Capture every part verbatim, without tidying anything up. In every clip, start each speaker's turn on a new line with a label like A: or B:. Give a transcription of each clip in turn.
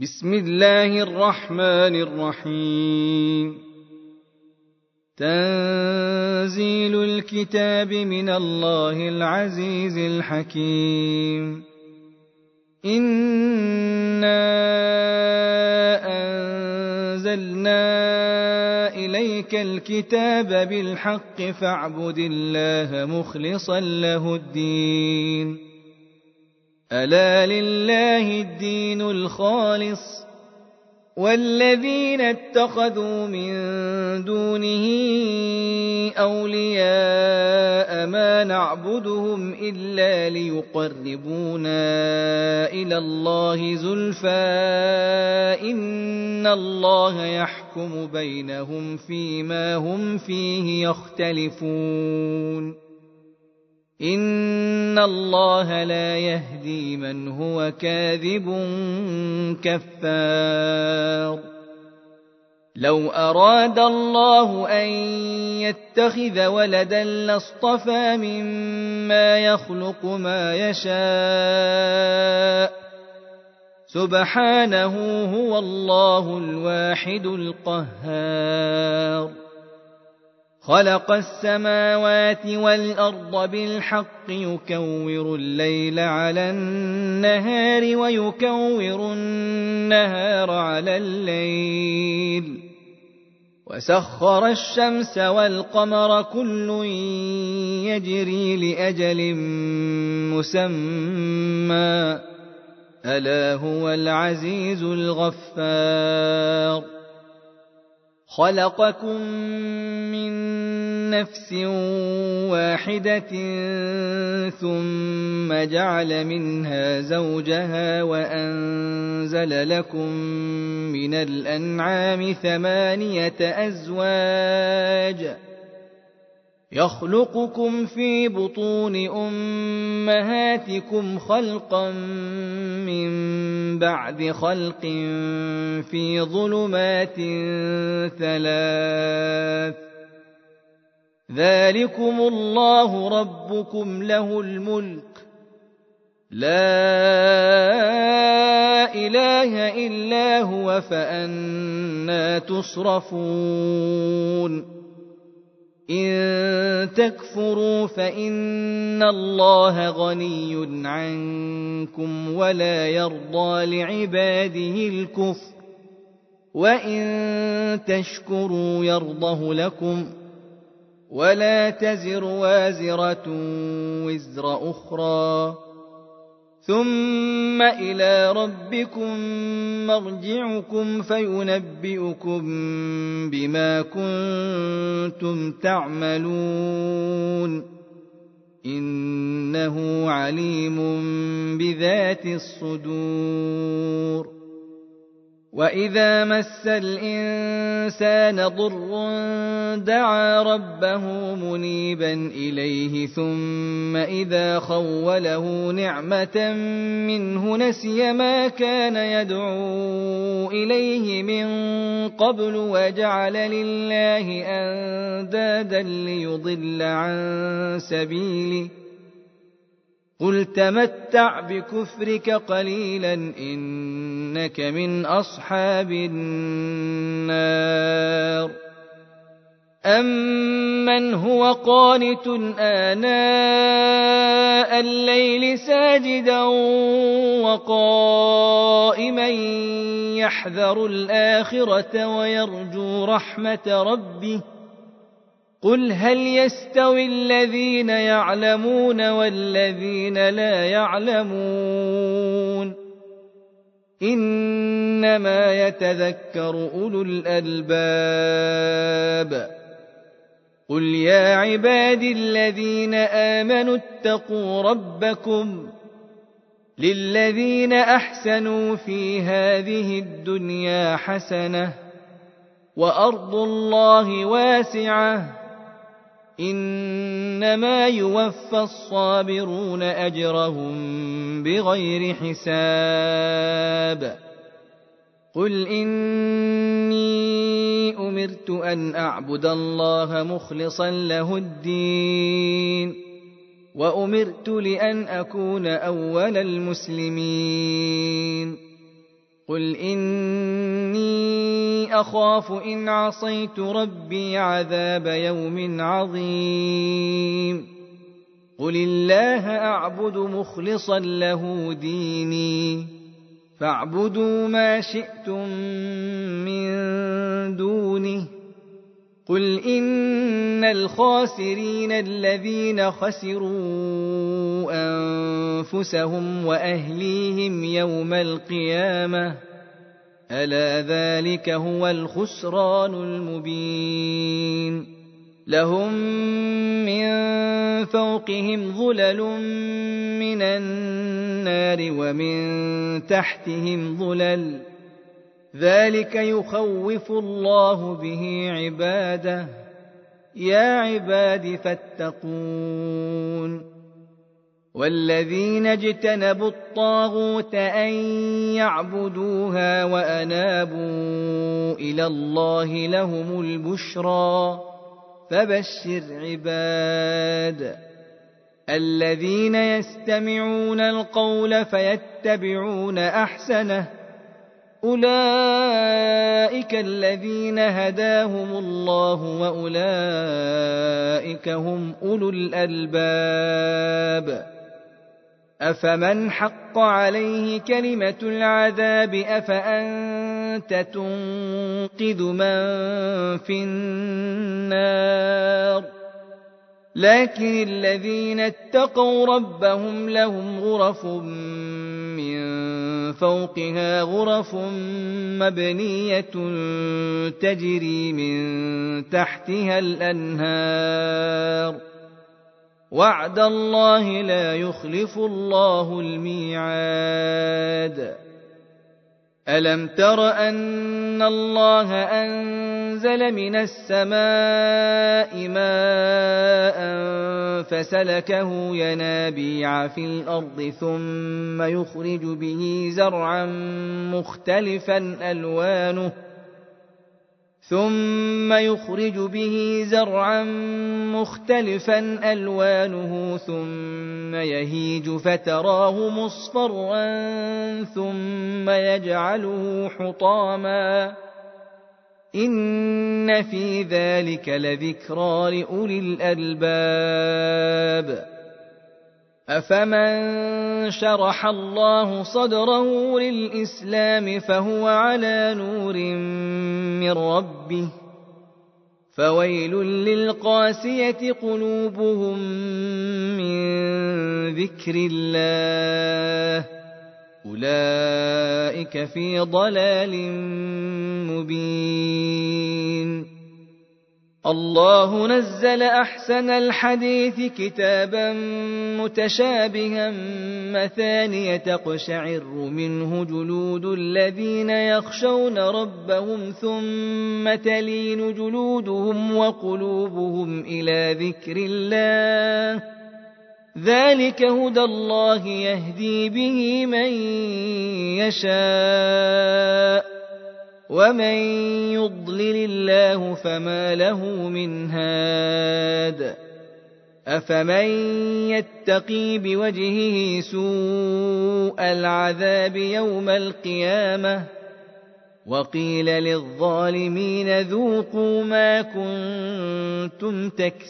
A: بسم الله الرحمن الرحيم. تنزيل الكتاب من الله العزيز الحكيم. إنا أنزلنا إليك الكتاب بالحق فاعبد الله مخلصا له الدين. ألا لله الدين الخالص والذين اتخذوا من دونه أولياء ما نعبدهم إلا ليقربونا إلى الله زلفى إن الله يحكم بينهم فيما هم فيه يختلفون. إن الله لا يهدي من هو كاذب كفار. لو أراد الله أن يتخذ ولدا لاصطفى مما يخلق ما يشاء سبحانه هو الله الواحد القهار. خلق السماوات والأرض بالحق يكور الليل على النهار ويكور النهار على الليل وسخر الشمس والقمر كل يجري لأجل مسمى ألا هو العزيز الغفار. خلقكم من نفس واحدة ثم جعل منها زوجها وأنزل لكم من الأنعام ثمانية أزواج يخلقكم في بطون أمهاتكم خلقا من بعد خلق في ظلمات ثلاث ذلكم الله ربكم له الملك لا إله إلا هو فأنى تصرفون. إن تكفروا فإن الله غني عنكم ولا يرضى لعباده الكفر وإن تشكروا يرضه لكم ولا تزر وازرة وزر أخرى ثم إلى ربكم مرجعكم فينبئكم بما كنتم تعملون إنه عليم بذات الصدور. وإذا مس الإنسان ضر دعا ربه منيبا إليه ثم إذا خوله نعمة منه نسي ما كان يدعو إليه من قبل وجعل لله أندادا ليضل عن سبيله قل تمتع بكفرك قليلا إنك من أصحاب النار. أمن هو قانت آناء الليل ساجدا وقائما يحذر الآخرة ويرجو رحمة ربه قل هل يستوي الذين يعلمون والذين لا يعلمون إنما يتذكر أولو الألباب. قل يا عبادي الذين آمنوا اتقوا ربكم للذين أحسنوا في هذه الدنيا حسنة وأرض الله واسعة إنما يوفى الصابرون أجرهم بغير حساب. قل إني أمرت أن أعبد الله مخلصا له الدين وأمرت لأن أكون أول المسلمين. قل إني أخاف إن عصيت ربي عذاب يوم عظيم قل الله أعبد مخلصا له ديني فاعبدوا ما شئتم من دونه قل إن الخاسرين الذين خسروا أنفسهم وأهليهم يوم القيامة ألا ذلك هو الخسران المبين لهم من فوقهم ظلل من النار ومن تحتهم ظلل ذلك يخوف الله به عباده يا عباد فاتقون والذين اجتنبوا الطاغوت أن يعبدوها وأنابوا إلى الله لهم البشرى فبشر عباد الذين يستمعون القول فيتبعون أحسنه أولئك الذين هداهم الله وأولئك هم أولو الألباب أفمن حق عليه كلمة العذاب أفأنت تنقذ من في النار لكن الذين اتقوا ربهم لهم غرف من فوقها غرف مبنية تجري من تحتها الأنهار وعد الله لا يخلف الله الميعاد ألم تر أن الله أنزل من السماء ماء فسلكه ينابيع في الأرض ثم يخرج به زرعا مختلفا ألوانه ثم يخرج به زرعا مختلفا ألوانه ثم يهيج فتراه مصفرا ثم يجعله حطاما إن في ذلك لذكرى لأولي الألباب أفمن شرح الله صدره للإسلام فهو على نور من ربه فويل للقاسية قلوبهم من ذكر الله أولئك في ضلال مبين الله نزل أحسن الحديث كتابا متشابها مثانية تقشعر منه جلود الذين يخشون ربهم ثم تلين جلودهم وقلوبهم إلى ذكر الله ذلك هدى الله يهدي به من يشاء ومن يضلل الله فما له من هاد أفمن يتقي بوجهه سوء العذاب يوم القيامة وقيل للظالمين ذوقوا ما كنتم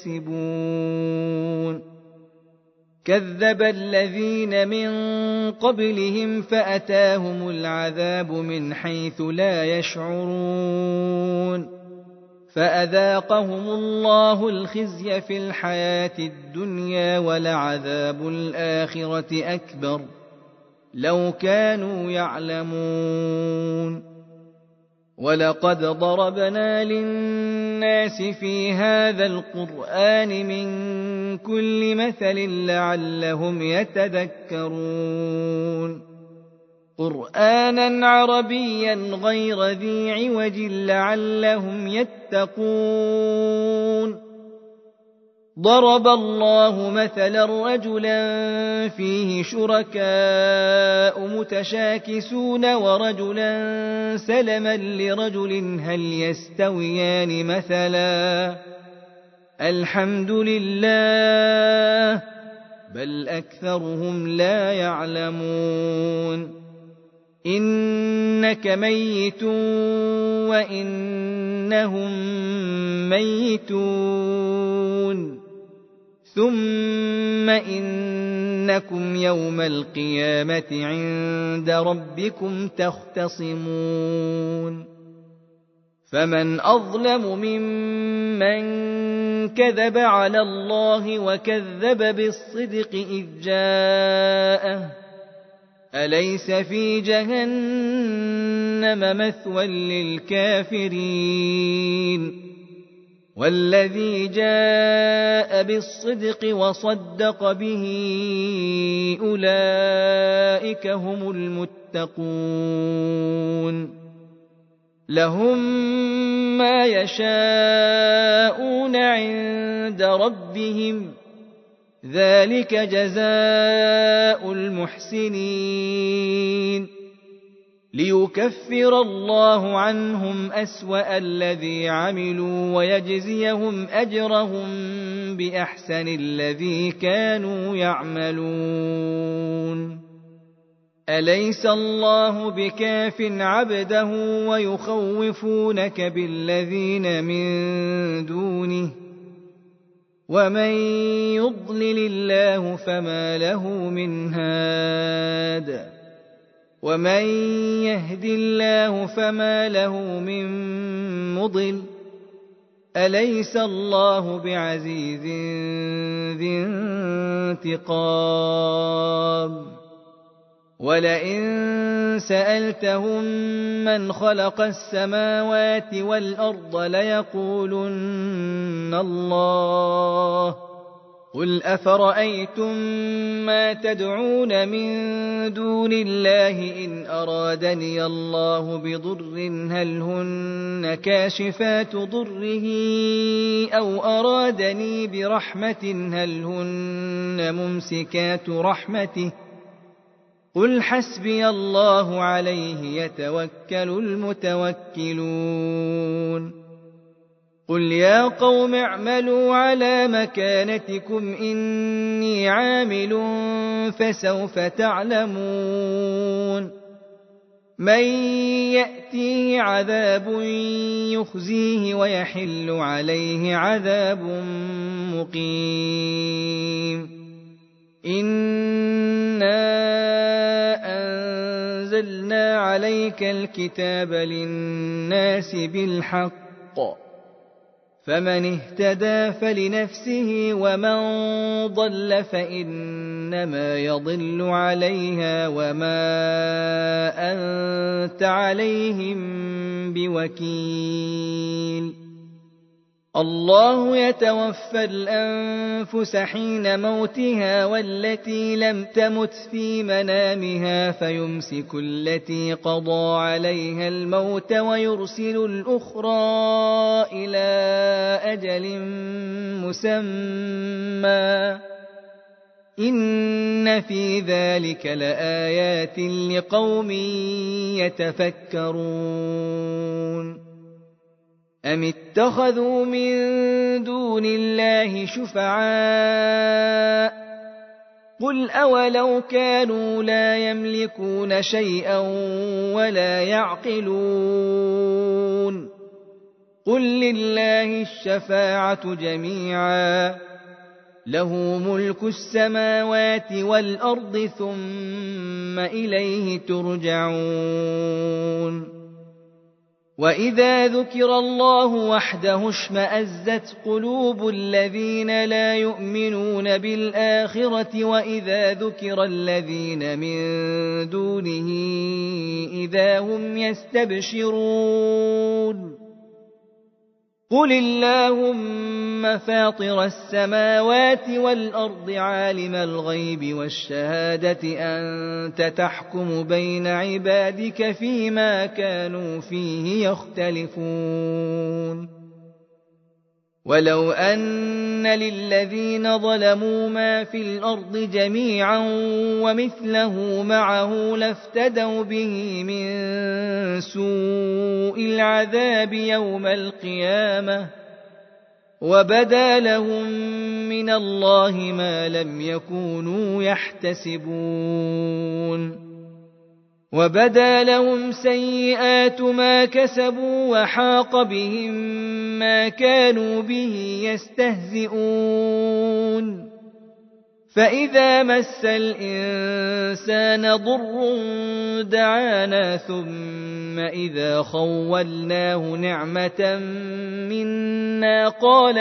A: تكسبون كذب الذين من قبلهم فأتاهم العذاب من حيث لا يشعرون فأذاقهم الله الخزي في الحياة الدنيا ولعذاب الآخرة أكبر لو كانوا يعلمون ولقد ضربنا للناس في هذا القرآن من كل مثل لعلهم يتذكرون قرآنا عربيا غير ذي عوج لعلهم يتقون ضرب الله مثلا رجلا فيه شركاء متشاكسون ورجلا سلما لرجل هل يستويان مثلا الحمد لله بل أكثرهم لا يعلمون إن إنك ميت وإنهم ميتون ثم إنكم يوم القيامة عند ربكم تختصمون فمن أظلم ممن كذب على الله وكذب بالصدق إذ جاءه أليس في جهنم مثوى للكافرين والذي جاء بالصدق وصدق به أولئك هم المتقون لهم ما يشاءون عند ربهم ذلك جزاء المحسنين ليكفر الله عنهم أسوأ الذي عملوا ويجزيهم أجرهم بأحسن الذي كانوا يعملون أليس الله بكاف عبده ويخوفونك بالذين من دونه ومن يضلل الله فما له من هاد ومن يهد الله فما له من مضل أليس الله بعزيز ذي انتقام ولئن سألتهم من خلق السماوات والأرض ليقولن الله قل أفرأيتم ما تدعون من دون الله إن أرادني الله بضر هل هن كاشفات ضره أو أرادني برحمة هل هن ممسكات رحمته قل حسبي الله عليه يتوكل المتوكلون قل يا قوم اعملوا على مكانتكم إني عامل فسوف تعلمون من يأتيه عذاب يخزيه ويحل عليه عذاب مقيم إنا أنزلنا عليك الكتاب للناس بالحق فمن اهتدى فلنفسه ومن ضل فإنما يضل عليها وما أنت عليهم بوكيل الله يتوفى الأنفس حين موتها والتي لم تمت في منامها فيمسك التي قضى عليها الموت ويرسل الأخرى إلى أجل مسمى إن في ذلك لآيات لقوم يتفكرون أم اتخذوا من دون الله شفعاء قل أولو كانوا لا يملكون شيئا ولا يعقلون قل لله الشفاعة جميعا له ملك السماوات والأرض ثم إليه ترجعون وإذا ذكر الله وحده اشمأزت قلوب الذين لا يؤمنون بالآخرة وإذا ذكر الذين من دونه إذا هم يستبشرون قل اللهم فاطر السماوات والأرض عالم الغيب والشهادة أنت تحكم بين عبادك فيما كانوا فيه يختلفون ولو أن للذين ظلموا ما في الأرض جميعا ومثله معه لافتدوا به من سوء العذاب يوم القيامة وبدا لهم من الله ما لم يكونوا يحتسبون وبدا لهم سيئات ما كسبوا وحاق بهم ما كانوا به يستهزئون فإذا مس الإنسان ضر دعانا ثم إذا خولناه نعمة منا قال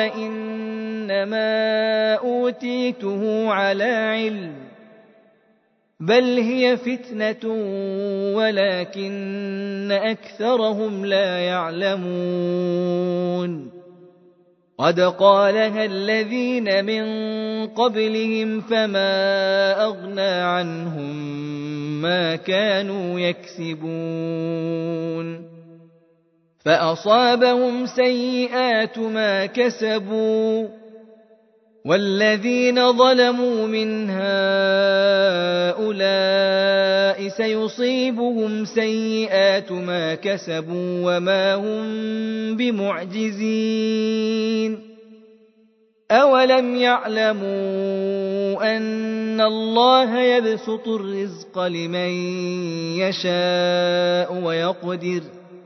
A: إنما أوتيته على علم بل هي فتنة ولكن أكثرهم لا يعلمون قد قالها الذين من قبلهم فما أغنى عنهم ما كانوا يكسبون فأصابهم سيئات ما كسبوا والذين ظلموا من هؤلاء سيصيبهم سيئات ما كسبوا وما هم بمعجزين أولم يعلموا أن الله يبسط الرزق لمن يشاء ويقدر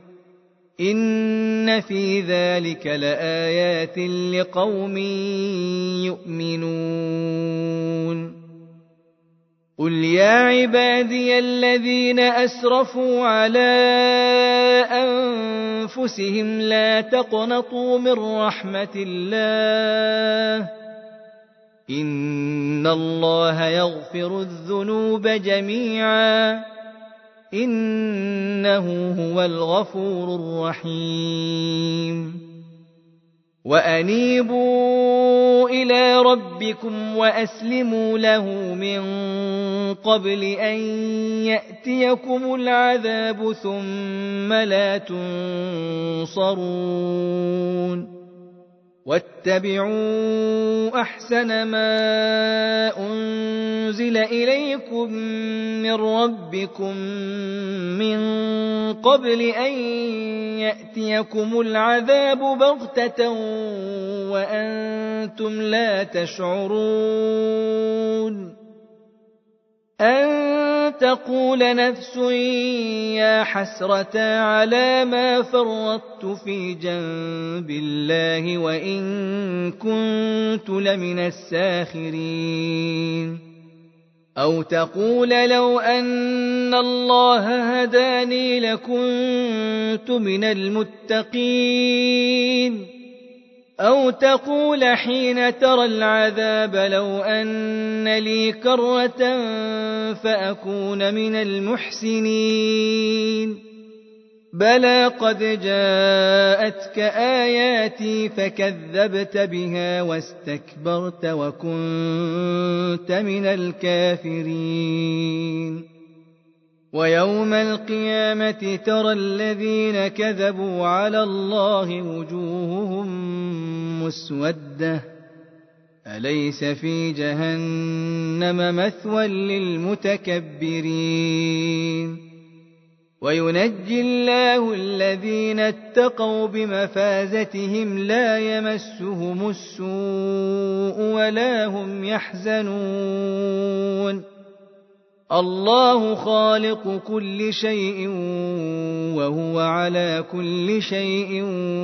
A: إن في ذلك لآيات لقوم يؤمنون قل يا عبادي الذين أسرفوا على أنفسهم لا تقنطوا من رحمة الله إن الله يغفر الذنوب جميعا إنه هو الغفور الرحيم وأنيبوا إلى ربكم وأسلموا له من قبل أن يأتيكم العذاب ثم لا تنصرون واتبعوا أحسن ما أنزل إليكم من ربكم من قبل أن يأتيكم العذاب بغتة وأنتم لا تشعرون أن تقول نفس يا حسرة على ما فرطت في جنب الله وإن كنت لمن الساخرين أو تقول لو أن الله هداني لكنت من المتقين أو تقول حين ترى العذاب لو أن لي كرة فأكون من المحسنين بلى قد جاءتك آياتي فكذبت بها واستكبرت وكنت من الكافرين ويوم القيامة ترى الذين كذبوا على الله وجوههم مسودة أليس في جهنم مثوى للمتكبرين وينجي الله الذين اتقوا بمفازتهم لا يمسهم السوء ولا هم يحزنون الله خالق كل شيء وهو على كل شيء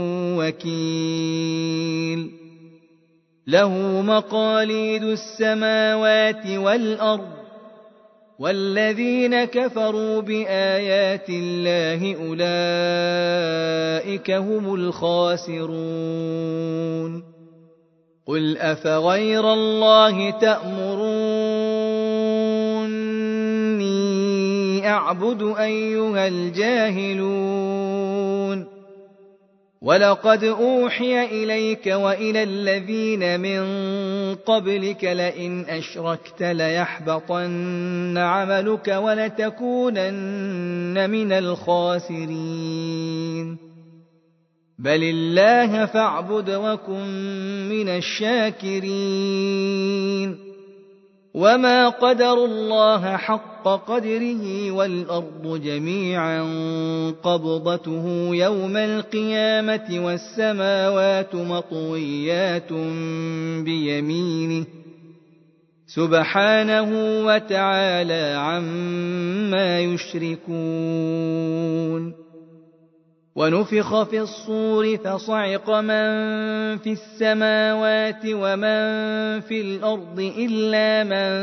A: وكيل له مقاليد السماوات والأرض والذين كفروا بآيات الله أولئك هم الخاسرون قل أفغير الله تأمروني أعبد أيها الجاهلون ولقد أوحي إليك وإلى الذين من قبلك لئن أشركت ليحبطن عملك ولتكونن من الخاسرين بل الله فاعبد وكن من الشاكرين وما قدروا الله حق قدره والأرض جميعا قبضته يوم القيامة والسماوات مطويات بيمينه سبحانه وتعالى عما يشركون. ونفخ في الصور فصعق من في السماوات ومن في الأرض إلا من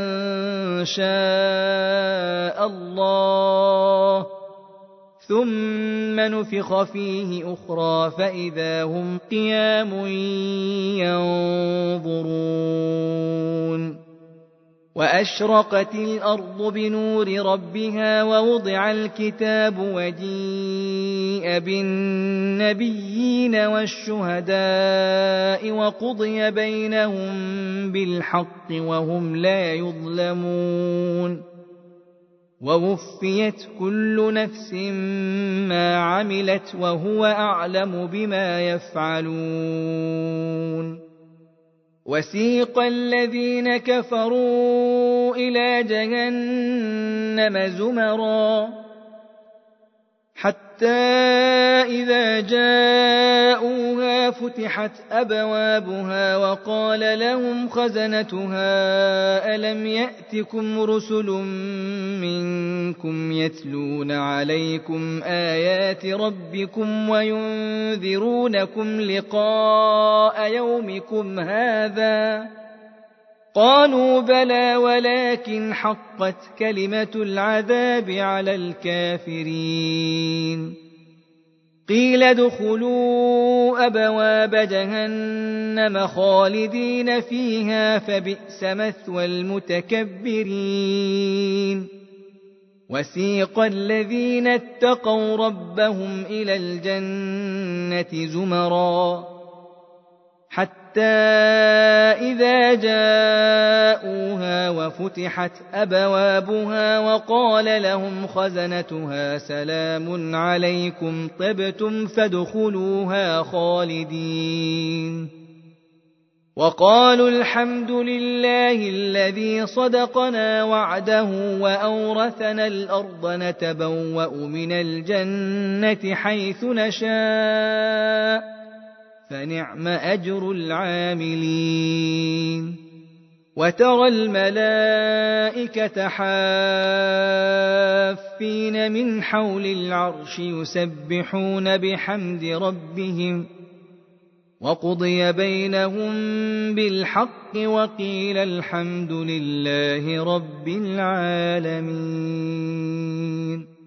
A: شاء الله، ثم نفخ فيه أخرى فإذا هم قيام ينظرون. وأشرقت الأرض بنور ربها ووضع الكتاب وجيء بالنبيين والشهداء وقضي بينهم بالحق وهم لا يظلمون. ووفيت كل نفس ما عملت وهو أعلم بما يفعلون. وسيق الذين كفروا إلى جهنم زمرا حتى إذا جاءوها فتحت أبوابها وقال لهم خزنتها ألم يأتكم رسل منكم يتلون عليكم آيات ربكم وينذرونكم لقاء يومكم هذا؟ قالوا بلى ولكن حقت كلمة العذاب على الكافرين. قيل ادخلوا أبواب جهنم خالدين فيها فبئس مثوى المتكبرين. وسيق الذين اتقوا ربهم إلى الجنة زمرا حتى إذا جاءوها وفتحت أبوابها وقال لهم خزنتها سلام عليكم طبتم فادخلوها خالدين. وقالوا الحمد لله الذي صدقنا وعده وأورثنا الأرض نتبوأ من الجنة حيث نشاء فنعم أجر العاملين. وترى الملائكة حافين من حول العرش يسبحون بحمد ربهم وقضي بينهم بالحق وقيل الحمد لله رب العالمين.